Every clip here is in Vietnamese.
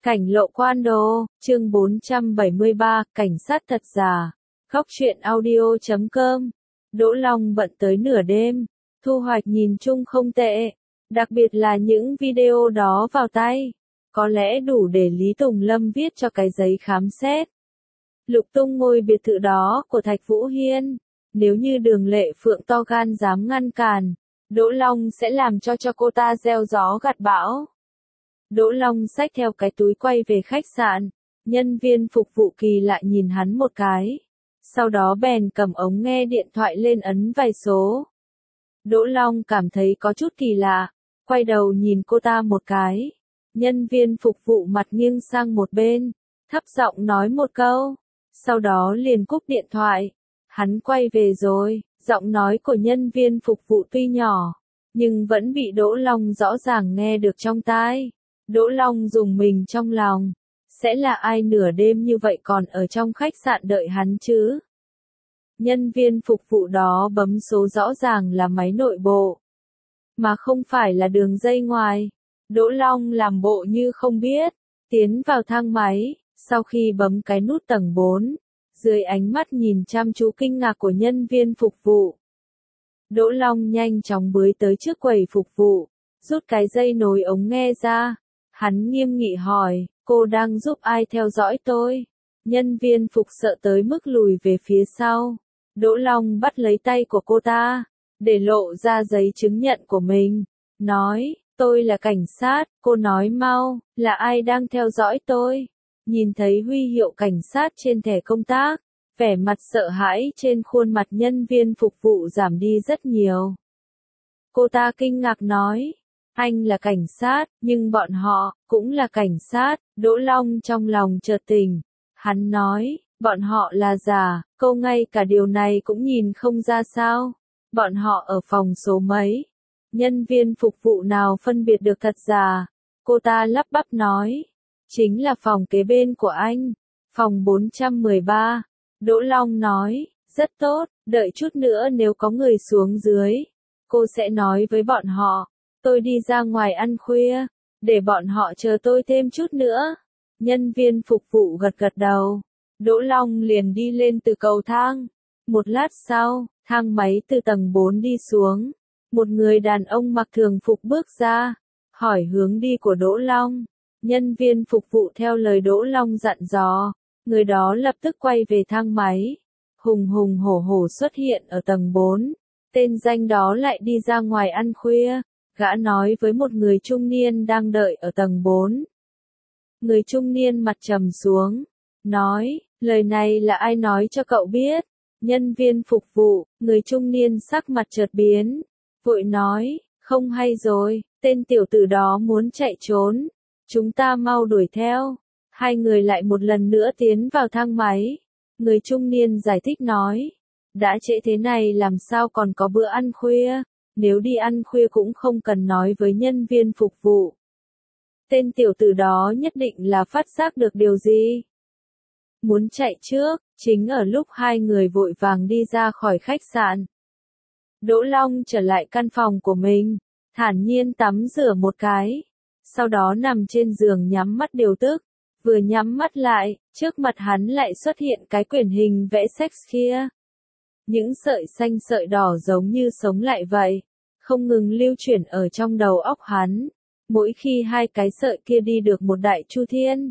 Cảnh lộ quan đồ, chương 473, cảnh sát thật giả. Góc truyện audio.com. Đỗ Long bận tới nửa đêm, thu hoạch nhìn chung không tệ, đặc biệt là những video đó vào tay, có lẽ đủ để Lý Tùng Lâm viết cho cái giấy khám xét. Lục tung ngôi biệt thự đó của Thạch Vũ Hiên, nếu như Đường Lệ Phượng to gan dám ngăn cản, Đỗ Long sẽ làm cho cô ta gieo gió gặt bão. Đỗ Long xách theo cái túi quay về khách sạn, nhân viên phục vụ kỳ lạ nhìn hắn một cái, sau đó bèn cầm ống nghe điện thoại lên ấn vài số. Đỗ Long cảm thấy có chút kỳ lạ, quay đầu nhìn cô ta một cái, nhân viên phục vụ mặt nghiêng sang một bên, thấp giọng nói một câu, sau đó liền cúp điện thoại. Hắn quay về rồi, giọng nói của nhân viên phục vụ tuy nhỏ, nhưng vẫn bị Đỗ Long rõ ràng nghe được trong tai. Đỗ Long rùng mình trong lòng, sẽ là ai nửa đêm như vậy còn ở trong khách sạn đợi hắn chứ? Nhân viên phục vụ đó bấm số rõ ràng là máy nội bộ, mà không phải là đường dây ngoài. Đỗ Long làm bộ như không biết, tiến vào thang máy, sau khi bấm cái nút tầng 4, dưới ánh mắt nhìn chăm chú kinh ngạc của nhân viên phục vụ, Đỗ Long nhanh chóng bới tới trước quầy phục vụ, rút cái dây nối ống nghe ra. Hắn nghiêm nghị hỏi, cô đang giúp ai theo dõi tôi? Nhân viên phục sợ tới mức lùi về phía sau. Đỗ Long bắt lấy tay của cô ta, để lộ ra giấy chứng nhận của mình. Nói, tôi là cảnh sát, cô nói mau, là ai đang theo dõi tôi? Nhìn thấy huy hiệu cảnh sát trên thẻ công tác, vẻ mặt sợ hãi trên khuôn mặt nhân viên phục vụ giảm đi rất nhiều. Cô ta kinh ngạc nói, anh là cảnh sát, nhưng bọn họ cũng là cảnh sát. Đỗ Long trong lòng chợt tỉnh. Hắn nói, bọn họ là giả, cô ngay cả điều này cũng nhìn không ra sao? Bọn họ ở phòng số mấy? Nhân viên phục vụ nào phân biệt được thật giả? Cô ta lắp bắp nói, chính là phòng kế bên của anh, phòng 413. Đỗ Long nói, rất tốt, đợi chút nữa nếu có người xuống dưới, cô sẽ nói với bọn họ. Tôi đi ra ngoài ăn khuya, để bọn họ chờ tôi thêm chút nữa. Nhân viên phục vụ gật gật đầu. Đỗ Long liền đi lên từ cầu thang. Một lát sau, thang máy từ tầng 4 đi xuống. Một người đàn ông mặc thường phục bước ra, hỏi hướng đi của Đỗ Long. Nhân viên phục vụ theo lời Đỗ Long dặn dò, người đó lập tức quay về thang máy. Hùng hùng hổ hổ xuất hiện ở tầng 4. Tên danh đó lại đi ra ngoài ăn khuya. Gã nói với một người trung niên đang đợi ở tầng 4. Người trung niên mặt trầm xuống, nói, lời này là ai nói cho cậu biết? Nhân viên phục vụ, người trung niên sắc mặt chợt biến, vội nói, không hay rồi, tên tiểu tử đó muốn chạy trốn, chúng ta mau đuổi theo. Hai người lại một lần nữa tiến vào thang máy. Người trung niên giải thích nói, đã trễ thế này làm sao còn có bữa ăn khuya? Nếu đi ăn khuya cũng không cần nói với nhân viên phục vụ. Tên tiểu tử đó nhất định là phát giác được điều gì. Muốn chạy trước, chính ở lúc hai người vội vàng đi ra khỏi khách sạn. Đỗ Long trở lại căn phòng của mình, thản nhiên tắm rửa một cái. Sau đó nằm trên giường nhắm mắt điều tức. Vừa nhắm mắt lại, trước mặt hắn lại xuất hiện cái quyển hình vẽ sex kia. Những sợi xanh sợi đỏ giống như sống lại vậy, không ngừng lưu chuyển ở trong đầu óc hắn. Mỗi khi hai cái sợi kia đi được một đại chu thiên,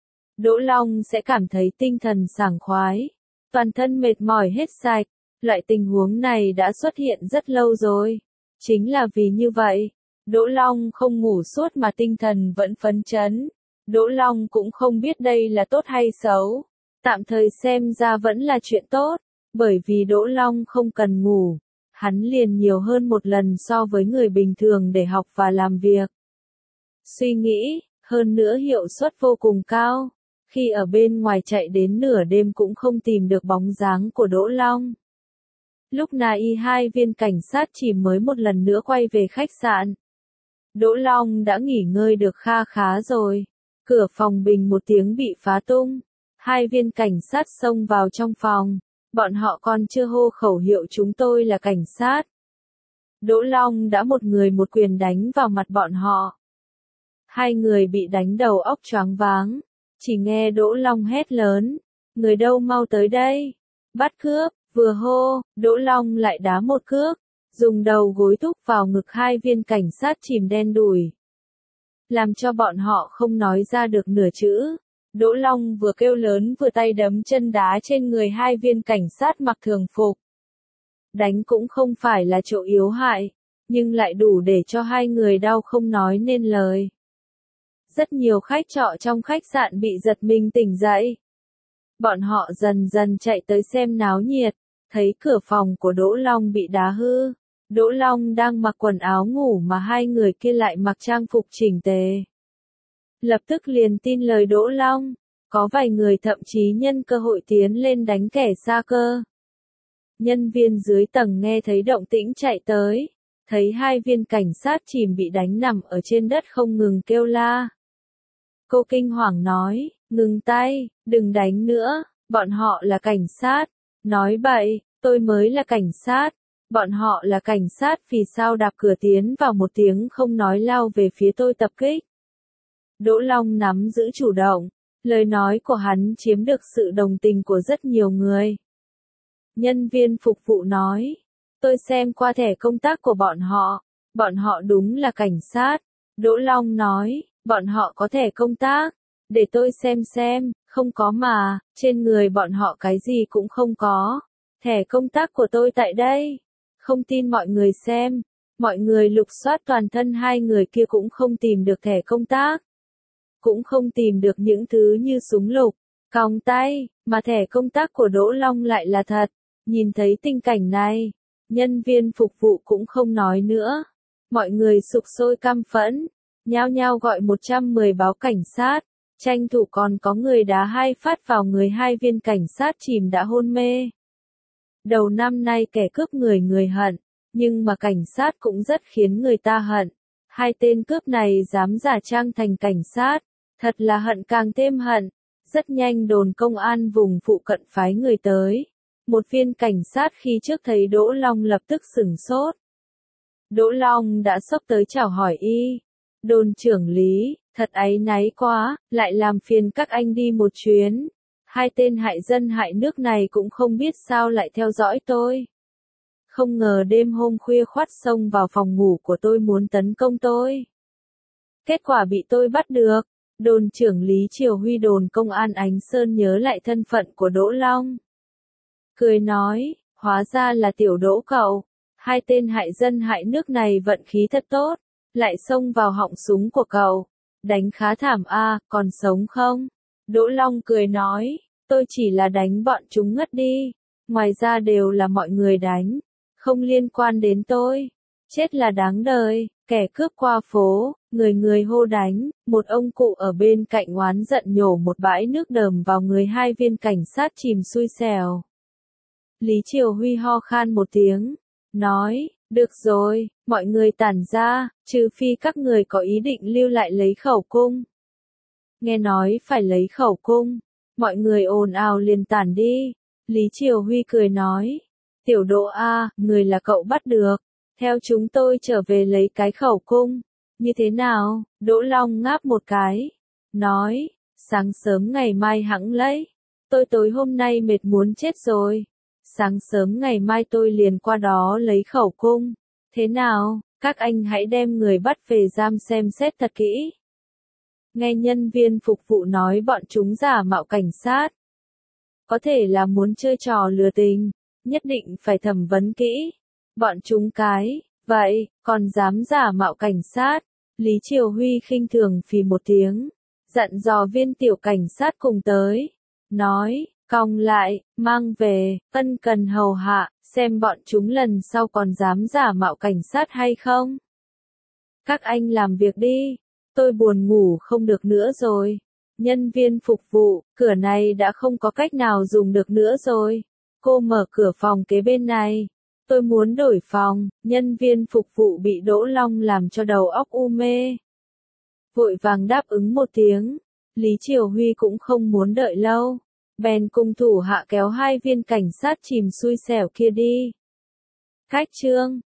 Đỗ Long sẽ cảm thấy tinh thần sảng khoái, toàn thân mệt mỏi hết sạch. Loại tình huống này đã xuất hiện rất lâu rồi. Chính là vì như vậy, Đỗ Long không ngủ suốt mà tinh thần vẫn phấn chấn. Đỗ Long cũng không biết đây là tốt hay xấu. Tạm thời xem ra vẫn là chuyện tốt, bởi vì Đỗ Long không cần ngủ. Hắn liền nhiều hơn một lần so với người bình thường để học và làm việc. Suy nghĩ, hơn nữa hiệu suất vô cùng cao. Khi ở bên ngoài chạy đến nửa đêm cũng không tìm được bóng dáng của Đỗ Long. Lúc này hai viên cảnh sát chỉ mới một lần nữa quay về khách sạn. Đỗ Long đã nghỉ ngơi được kha khá rồi. Cửa phòng bình một tiếng bị phá tung. Hai viên cảnh sát xông vào trong phòng. Bọn họ còn chưa hô khẩu hiệu chúng tôi là cảnh sát. Đỗ Long đã một người một quyền đánh vào mặt bọn họ. Hai người bị đánh đầu óc choáng váng. Chỉ nghe Đỗ Long hét lớn. Người đâu mau tới đây. Bắt cướp, vừa hô, Đỗ Long lại đá một cước. Dùng đầu gối thúc vào ngực hai viên cảnh sát chìm đen đủi. Làm cho bọn họ không nói ra được nửa chữ. Đỗ Long vừa kêu lớn vừa tay đấm chân đá trên người hai viên cảnh sát mặc thường phục. Đánh cũng không phải là chỗ yếu hại, nhưng lại đủ để cho hai người đau không nói nên lời. Rất nhiều khách trọ trong khách sạn bị giật mình tỉnh dậy. Bọn họ dần dần chạy tới xem náo nhiệt, thấy cửa phòng của Đỗ Long bị đá hư. Đỗ Long đang mặc quần áo ngủ mà hai người kia lại mặc trang phục chỉnh tề. Lập tức liền tin lời Đỗ Long, có vài người thậm chí nhân cơ hội tiến lên đánh kẻ xa cơ. Nhân viên dưới tầng nghe thấy động tĩnh chạy tới, thấy hai viên cảnh sát chìm bị đánh nằm ở trên đất không ngừng kêu la. Cô kinh hoàng nói, ngừng tay, đừng đánh nữa, bọn họ là cảnh sát. Nói bậy, tôi mới là cảnh sát. Bọn họ là cảnh sát vì sao đạp cửa tiến vào một tiếng không nói lao về phía tôi tập kích. Đỗ Long nắm giữ chủ động, lời nói của hắn chiếm được sự đồng tình của rất nhiều người. Nhân viên phục vụ nói, tôi xem qua thẻ công tác của bọn họ đúng là cảnh sát. Đỗ Long nói, bọn họ có thẻ công tác, để tôi xem, không có mà, trên người bọn họ cái gì cũng không có. Thẻ công tác của tôi tại đây. Không tin mọi người xem. Mọi người lục soát toàn thân hai người kia cũng không tìm được thẻ công tác. Cũng không tìm được những thứ như súng lục, còng tay, mà thẻ công tác của Đỗ Long lại là thật. Nhìn thấy tình cảnh này, nhân viên phục vụ cũng không nói nữa. Mọi người sục sôi căm phẫn, nhao nhao gọi 110 báo cảnh sát, tranh thủ còn có người đá hai phát vào người hai viên cảnh sát chìm đã hôn mê. Đầu năm nay kẻ cướp người hận, nhưng mà cảnh sát cũng rất khiến người ta hận. Hai tên cướp này dám giả trang thành cảnh sát, thật là hận càng thêm hận. Rất nhanh đồn công an vùng phụ cận phái người tới. Một viên cảnh sát khi trước thấy Đỗ Long lập tức sửng sốt. Đỗ Long đã xốc tới chào hỏi y. Đồn trưởng lý, thật áy náy quá, lại làm phiền các anh đi một chuyến. Hai tên hại dân hại nước này cũng không biết sao lại theo dõi tôi. Không ngờ đêm hôm khuya khoắt xông vào phòng ngủ của tôi muốn tấn công tôi. Kết quả bị tôi bắt được. Đồn trưởng lý Triều Huy đồn công an Ánh Sơn nhớ lại thân phận của Đỗ Long. Cười nói, hóa ra là tiểu Đỗ cậu. Hai tên hại dân hại nước này vận khí thật tốt, lại xông vào họng súng của cậu. Đánh khá thảm a, còn sống không? Đỗ Long cười nói, tôi chỉ là đánh bọn chúng ngất đi. Ngoài ra đều là mọi người đánh, không liên quan đến tôi. Chết là đáng đời, kẻ cướp qua phố, người hô đánh, một ông cụ ở bên cạnh oán giận nhổ một bãi nước đờm vào người hai viên cảnh sát chìm xui xẻo. Lý Triều Huy ho khan một tiếng, nói, được rồi, mọi người tản ra, trừ phi các người có ý định lưu lại lấy khẩu cung. Nghe nói phải lấy khẩu cung, mọi người ồn ào liền tản đi. Lý Triều Huy cười nói, tiểu Đỗ a, người là cậu bắt được, theo chúng tôi trở về lấy cái khẩu cung. Như thế nào? Đỗ Long ngáp một cái, nói, sáng sớm ngày mai hẵng lấy. Tôi tối hôm nay mệt muốn chết rồi. Sáng sớm ngày mai tôi liền qua đó lấy khẩu cung. Thế nào, các anh hãy đem người bắt về giam xem xét thật kỹ. Nghe nhân viên phục vụ nói bọn chúng giả mạo cảnh sát. Có thể là muốn chơi trò lừa tình, nhất định phải thẩm vấn kỹ. Bọn chúng cái, vậy, còn dám giả mạo cảnh sát. Lý Triều Huy khinh thường phì một tiếng, dặn dò viên tiểu cảnh sát cùng tới. Nói, còng lại, mang về, ân cần hầu hạ, xem bọn chúng lần sau còn dám giả mạo cảnh sát hay không. Các anh làm việc đi, tôi buồn ngủ không được nữa rồi. Nhân viên phục vụ, cửa này đã không có cách nào dùng được nữa rồi. Cô mở cửa phòng kế bên này. Tôi muốn đổi phòng. Nhân viên phục vụ bị Đỗ Long làm cho đầu óc u mê. Vội vàng đáp ứng một tiếng. Lý Triều Huy cũng không muốn đợi lâu. Bèn cùng thủ hạ kéo hai viên cảnh sát chìm xui xẻo kia đi. Cách chương